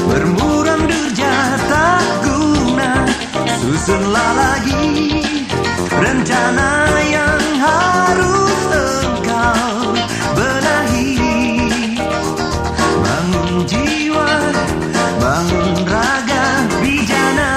bermuram durja tak guna. Susunlah lagi rencana yang harus engkau benahi. Bangun jiwa, bangun raga bijana.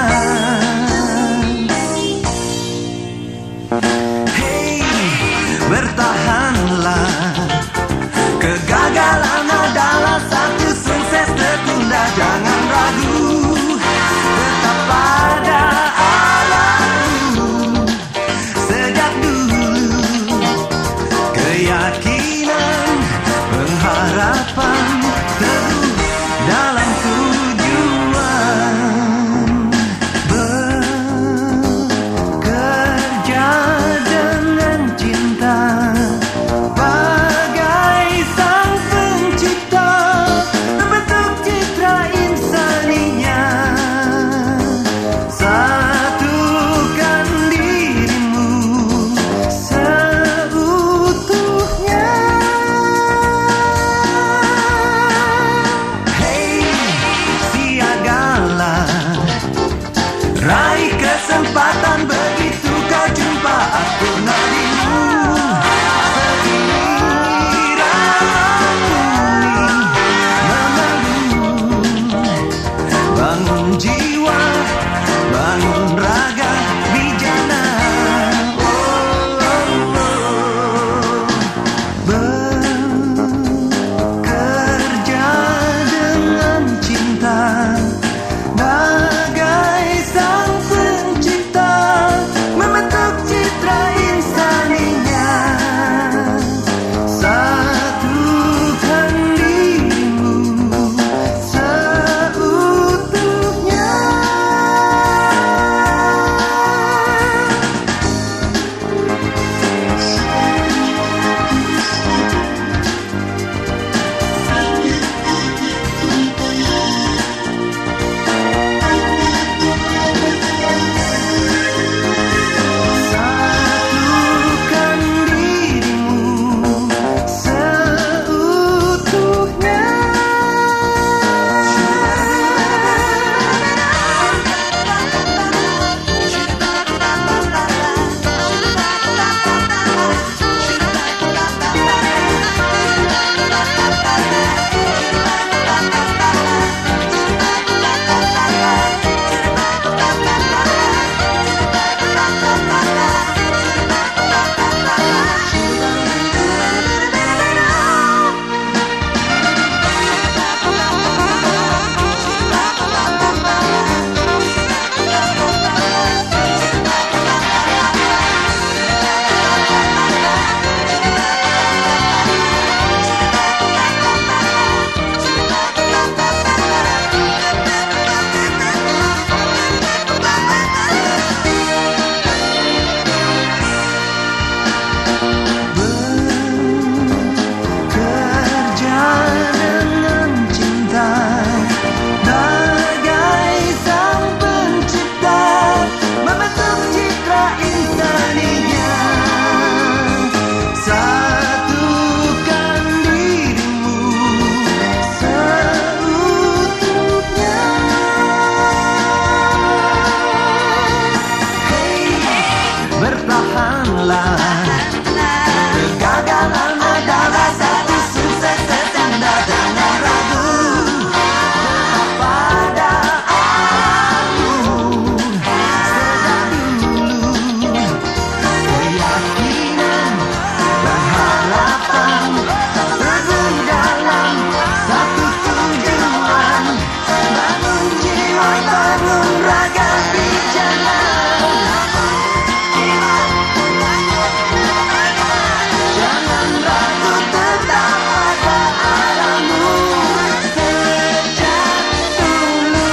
Hey, bertahanlah. Kegagalan adalah satu sukses tertunda. Jangan ragu, tetap pada alammu. Sejak dulu keyakinan, pengharapan teguh dalam tujuan. Bekerja dengan cinta bagai sang pencipta, membentuk citra insaninya. Satukan dirimu seutuhnya. Hey, siagalah, raih kesempatan begitu kau jumpa aku nadimu. Bangun jiwa, bangun raga bijana. Bekerja dengan cinta bagai sang pencipta, membentuk citra insaninya. Satukan dirimu seutuhnya. Satukan dirimu seutuhnya. Bekerja dengan cinta bagai sang pencipta, membentuk citra insaninya. Satukan dirimu seutuhnya. Hey, bertahanlah. Kegagalan adalah satu sukses tertunda. Jangan ragu, tetap pada alammu. Sejak dulu keyakinan dan harapan teguh dalam satu tujuan. Bangun jiwa, bangun raga bijana. Jangan ragu, tetap pada alammu. Sejak dulu.